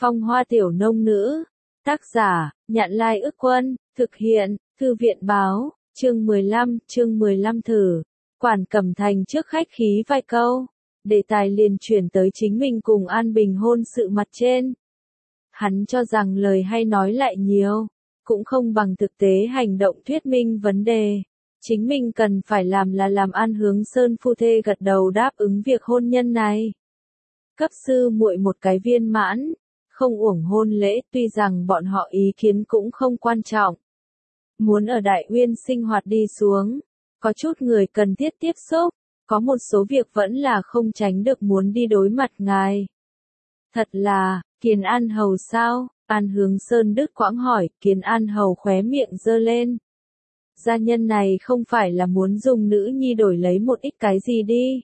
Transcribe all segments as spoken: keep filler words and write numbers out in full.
Phong hoa tiểu nông nữ. Tác giả, Nhạn Lai Ức Quân, thực hiện, Thư viện báo, chương mười lăm, chương mười lăm thử. Quản Cẩm Thành trước khách khí vài câu. Đề tài liền chuyển tới chính mình cùng An Bình hôn sự mặt trên. Hắn cho rằng lời hay nói lại nhiều, cũng không bằng thực tế hành động thuyết minh vấn đề. Chính mình cần phải làm là làm An Hướng Sơn phu thê gật đầu đáp ứng việc hôn nhân này. Cấp sư muội một cái viên mãn, không uổng hôn lễ, tuy rằng bọn họ ý kiến cũng không quan trọng. Muốn ở Đại Uyên sinh hoạt đi xuống, có chút người cần thiết tiếp xúc, có một số việc vẫn là không tránh được muốn đi đối mặt ngài. Thật là, Kiến An Hầu sao? An Hướng Sơn đứt quãng hỏi, Kiến An Hầu khóe miệng giơ lên. Gia nhân này không phải là muốn dùng nữ nhi đổi lấy một ít cái gì đi.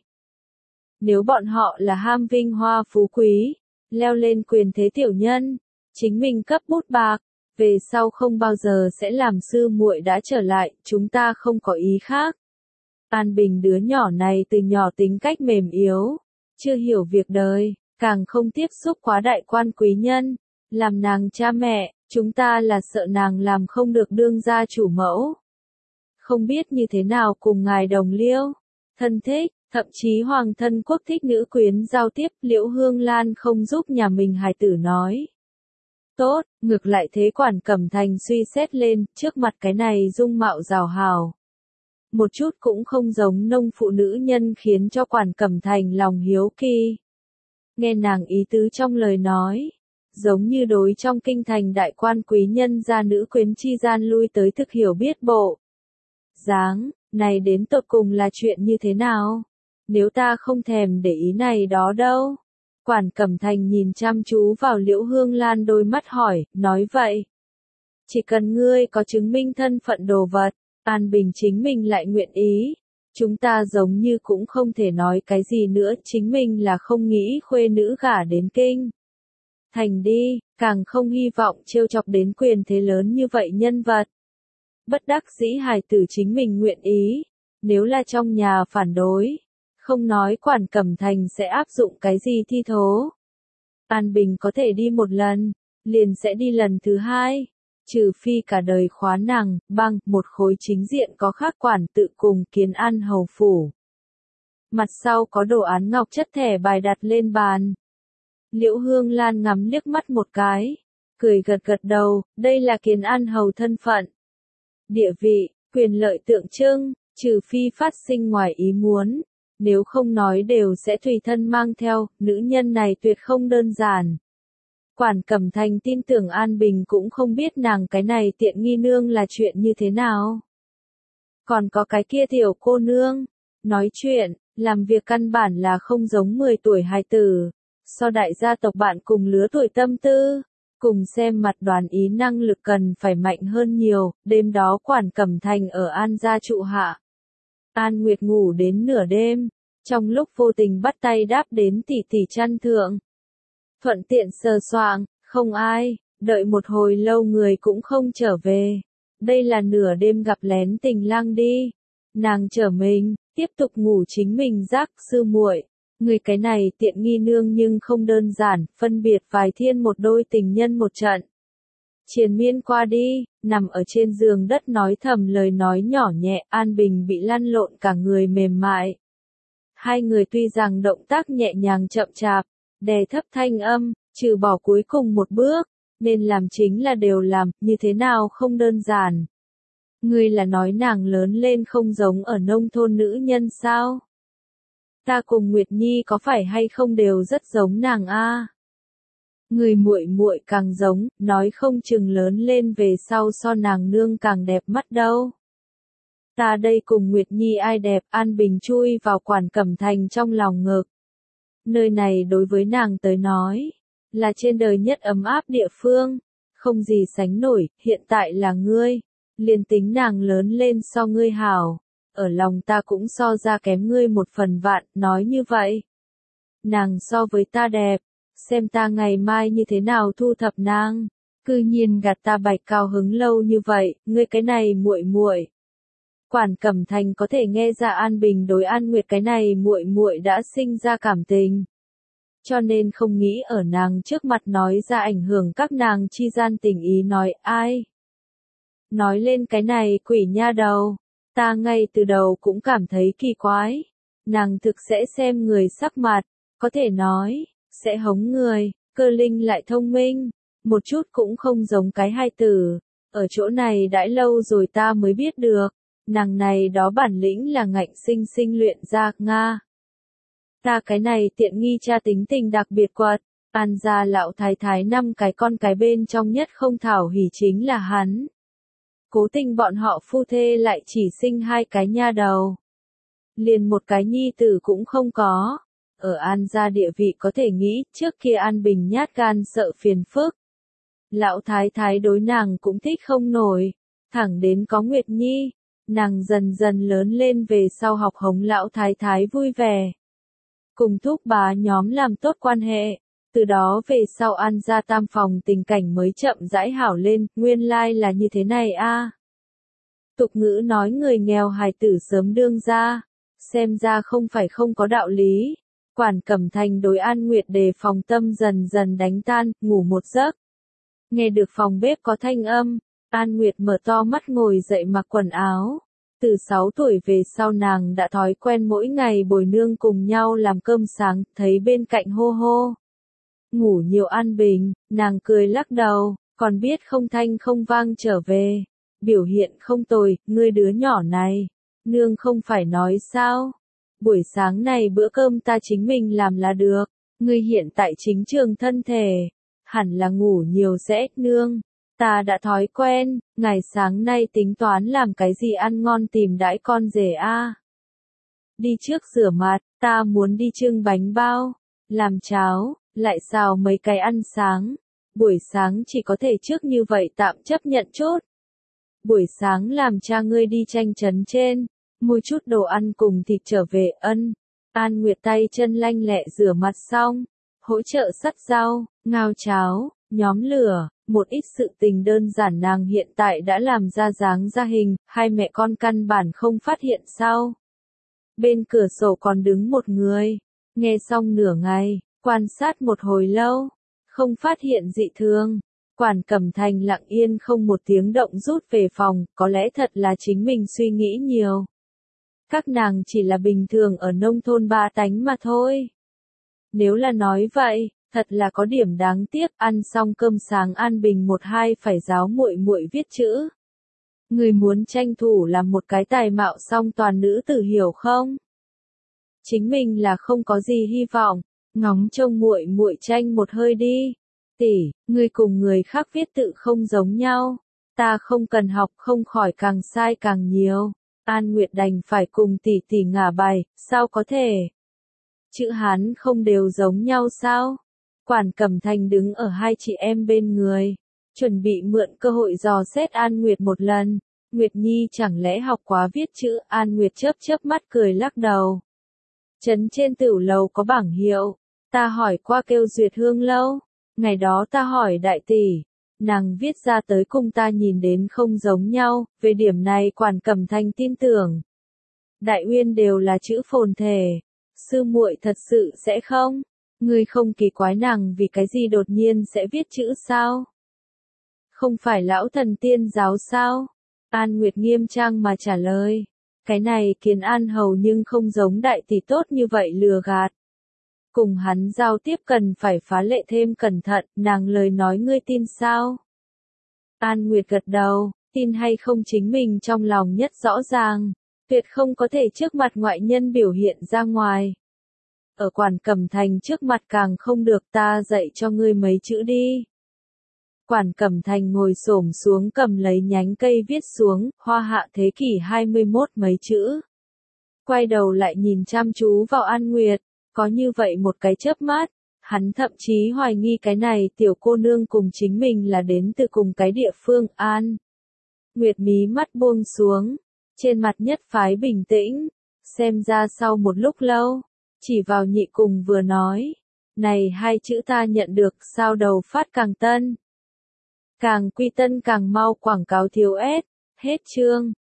Nếu bọn họ là ham vinh hoa phú quý, leo lên quyền thế tiểu nhân, chính mình cấp bút bạc, về sau không bao giờ sẽ làm sư muội đã trở lại, chúng ta không có ý khác. An Bình đứa nhỏ này từ nhỏ tính cách mềm yếu, chưa hiểu việc đời, càng không tiếp xúc quá đại quan quý nhân, làm nàng cha mẹ, chúng ta là sợ nàng làm không được đương gia chủ mẫu. Không biết như thế nào cùng ngài đồng liêu, thân thích, thậm chí hoàng thân quốc thích nữ quyến giao tiếp, Liễu Hương Lan không giúp nhà mình hài tử nói. Tốt, ngược lại thế Quản Cẩm Thành suy xét lên, trước mặt cái này dung mạo rào hào. Một chút cũng không giống nông phụ nữ nhân khiến cho Quản Cẩm Thành lòng hiếu kỳ. Nghe nàng ý tứ trong lời nói, giống như đối trong kinh thành đại quan quý nhân gia nữ quyến chi gian lui tới thực hiểu biết bộ. Dáng, này đến tột cùng là chuyện như thế nào? Nếu ta không thèm để ý này đó đâu. Quản Cẩm Thành nhìn chăm chú vào Liễu Hương Lan đôi mắt hỏi, nói vậy. Chỉ cần ngươi có chứng minh thân phận đồ vật, An Bình chính mình lại nguyện ý. Chúng ta giống như cũng không thể nói cái gì nữa, chính mình là không nghĩ khuê nữ gả đến kinh thành đi, càng không hy vọng trêu chọc đến quyền thế lớn như vậy nhân vật. Bất đắc dĩ hài tử chính mình nguyện ý, nếu là trong nhà phản đối, không nói Quản Cẩm Thành sẽ áp dụng cái gì thi thố. An Bình có thể đi một lần, liền sẽ đi lần thứ hai, trừ phi cả đời khóa nàng, băng, một khối chính diện có khác quản tự cùng Kiến An Hầu phủ. Mặt sau có đồ án ngọc chất thẻ bài đặt lên bàn. Liễu Hương Lan ngắm liếc mắt một cái, cười gật gật đầu, đây là Kiến An Hầu thân phận. Địa vị, quyền lợi tượng trưng, trừ phi phát sinh ngoài ý muốn, nếu không nói đều sẽ tùy thân mang theo, nữ nhân này tuyệt không đơn giản. Quản Cẩm Thành tin tưởng An Bình cũng không biết nàng cái này tiện nghi nương là chuyện như thế nào. Còn có cái kia tiểu cô nương, nói chuyện, làm việc căn bản là không giống mười tuổi hài tử, so đại gia tộc bạn cùng lứa tuổi tâm tư. Cùng xem mặt đoán ý năng lực cần phải mạnh hơn nhiều, đêm đó Quản Cẩm Thành ở An gia trụ hạ. An Nguyệt ngủ đến nửa đêm, trong lúc vô tình bắt tay đáp đến tỷ tỷ chăn thượng. Thuận tiện sờ soạng, không ai, đợi một hồi lâu người cũng không trở về. Đây là nửa đêm gặp lén tình lang đi. Nàng trở mình, tiếp tục ngủ chính mình giác sư muội. Người cái này tiện nghi nương nhưng không đơn giản, phân biệt vài thiên một đôi tình nhân một trận. Triền miên qua đi, nằm ở trên giường đất nói thầm lời nói nhỏ nhẹ, An Bình bị lăn lộn cả người mềm mại. Hai người tuy rằng động tác nhẹ nhàng chậm chạp, đè thấp thanh âm, trừ bỏ cuối cùng một bước, nên làm chính là đều làm, như thế nào không đơn giản. Ngươi là nói nàng lớn lên không giống ở nông thôn nữ nhân sao? Ta cùng Nguyệt Nhi có phải hay không đều rất giống nàng a? Người muội muội càng giống, nói không chừng lớn lên về sau so nàng nương càng đẹp mắt đâu. Ta đây cùng Nguyệt Nhi ai đẹp, An Bình chui vào Quản Cẩm Thành trong lòng ngực. Nơi này đối với nàng tới nói, là trên đời nhất ấm áp địa phương, không gì sánh nổi, hiện tại là ngươi, liền tính nàng lớn lên so ngươi hảo. Ở lòng ta cũng so ra kém ngươi một phần vạn, nói như vậy. Nàng so với ta đẹp, xem ta ngày mai như thế nào thu thập nàng. Cư nhiên gạt ta bạch cao hứng lâu như vậy, ngươi cái này muội muội. Quản Cẩm Thành có thể nghe ra An Bình đối An Nguyệt cái này muội muội đã sinh ra cảm tình. cho nên không nghĩ ở nàng trước mặt nói ra ảnh hưởng các nàng chi gian tình ý nói ai. Nói lên cái này quỷ nha đầu, ta ngay từ đầu cũng cảm thấy kỳ quái, nàng thực sẽ xem người sắc mặt, có thể nói, sẽ hống người, cơ linh lại thông minh, một chút cũng không giống cái hai tử, ở chỗ này đãi lâu rồi ta mới biết được, nàng này đó bản lĩnh là ngạnh sinh sinh luyện ra, Nga. Ta cái này tiện nghi cha tính tình đặc biệt quật, An gia lão thái thái năm cái con cái bên trong nhất không thảo hỉ chính là hắn. Cố tình bọn họ phu thê lại chỉ sinh hai cái nha đầu. Liền một cái nhi tử cũng không có. Ở An gia địa vị có thể nghĩ trước kia An Bình nhát gan sợ phiền phức. Lão thái thái đối nàng cũng thích không nổi. Thẳng đến có Nguyệt Nhi. Nàng dần dần lớn lên về sau học hống lão thái thái vui vẻ. Cùng thúc bá nhóm làm tốt quan hệ. Từ đó về sau An gia tam phòng tình cảnh mới chậm rãi hảo lên, nguyên lai là như thế này a. Tục ngữ nói người nghèo hài tử sớm đương ra, xem ra không phải không có đạo lý. Quản Cẩm Thành đối An Nguyệt đề phòng tâm dần dần đánh tan, ngủ một giấc. Nghe được phòng bếp có thanh âm, An Nguyệt mở to mắt ngồi dậy mặc quần áo. Từ sáu tuổi về sau nàng đã thói quen mỗi ngày bồi nương cùng nhau làm cơm sáng, thấy bên cạnh hô hô. Ngủ nhiều An Bình, nàng cười lắc đầu, còn biết không thanh không vang trở về. Biểu hiện không tồi, ngươi đứa nhỏ này. Nương không phải nói sao? Buổi sáng này bữa cơm ta chính mình làm là được. Ngươi hiện tại chính trường thân thể. Hẳn là ngủ nhiều sẽ, nương. Ta đã thói quen, ngày sáng nay tính toán làm cái gì ăn ngon tìm đãi con rể a. Đi trước rửa mặt, ta muốn đi trưng bánh bao, làm cháo, lại xào mấy cái ăn sáng. Buổi sáng chỉ có thể trước như vậy tạm chấp nhận chút. Buổi sáng làm cha ngươi đi tranh trấn trên, mua chút đồ ăn cùng thịt trở về ân. An Nguyệt tay chân lanh lẹ rửa mặt xong, hỗ trợ sắt rau, ngao cháo, nhóm lửa, một ít sự tình đơn giản nàng hiện tại đã làm ra dáng ra hình, hai mẹ con căn bản không phát hiện sao. Bên cửa sổ còn đứng một người, nghe xong nửa ngày, quan sát một hồi lâu, không phát hiện dị thường. Quản Cẩm Thành lặng yên không một tiếng động rút về phòng, có lẽ thật là chính mình suy nghĩ nhiều. Các nàng chỉ là bình thường ở nông thôn ba tánh mà thôi. Nếu là nói vậy, thật là có điểm đáng tiếc, ăn xong cơm sáng An Bình một hai phải giáo muội muội viết chữ. Người muốn tranh thủ làm một cái tài mạo song toàn nữ tử hiểu không? Chính mình là không có gì hy vọng, ngóng trông muội muội tranh một hơi đi. Tỷ, ngươi cùng người khác viết tự không giống nhau, ta không cần học không khỏi càng sai càng nhiều. An Nguyệt đành phải cùng tỷ tỷ ngả bài, sao có thể? Chữ Hán không đều giống nhau sao? Quản Cẩm Thành đứng ở hai chị em bên người, chuẩn bị mượn cơ hội dò xét An Nguyệt một lần. Nguyệt Nhi chẳng lẽ học quá viết chữ? An Nguyệt chớp chớp mắt cười lắc đầu. Trấn trên tửu lầu có bảng hiệu, ta hỏi qua kêu Duyệt Hương lâu. Ngày đó ta hỏi đại tỷ, nàng viết ra tới cùng ta nhìn đến không giống nhau, về điểm này Quản Cẩm Thành tin tưởng. Đại Uyên đều là chữ phồn thể, sư muội thật sự sẽ không? Ngươi không kỳ quái nàng vì cái gì đột nhiên sẽ viết chữ sao? Không phải lão thần tiên giáo sao? An Nguyệt nghiêm trang mà trả lời. Cái này Kiến An hầu nhưng không giống đại tỷ tốt như vậy lừa gạt. Cùng hắn giao tiếp cần phải phá lệ thêm cẩn thận, nàng lời nói ngươi tin sao? An Nguyệt gật đầu, tin hay không chính mình trong lòng nhất rõ ràng, tuyệt không có thể trước mặt ngoại nhân biểu hiện ra ngoài. Ở Quản Cẩm Thành trước mặt càng không được, ta dạy cho ngươi mấy chữ đi. Quản Cẩm Thành ngồi xổm xuống cầm lấy nhánh cây viết xuống, hoa hạ thế kỷ hai mươi mốt mấy chữ. Quay đầu lại nhìn chăm chú vào An Nguyệt, có như vậy một cái chớp mắt, hắn thậm chí hoài nghi cái này tiểu cô nương cùng chính mình là đến từ cùng cái địa phương. An Nguyệt mí mắt buông xuống, trên mặt nhất phái bình tĩnh, xem ra sau một lúc lâu, chỉ vào nhị cùng vừa nói, này hai chữ ta nhận được sao đầu phát càng tân. Càng quy tân càng mau, quảng cáo thiếu ép, hết chương.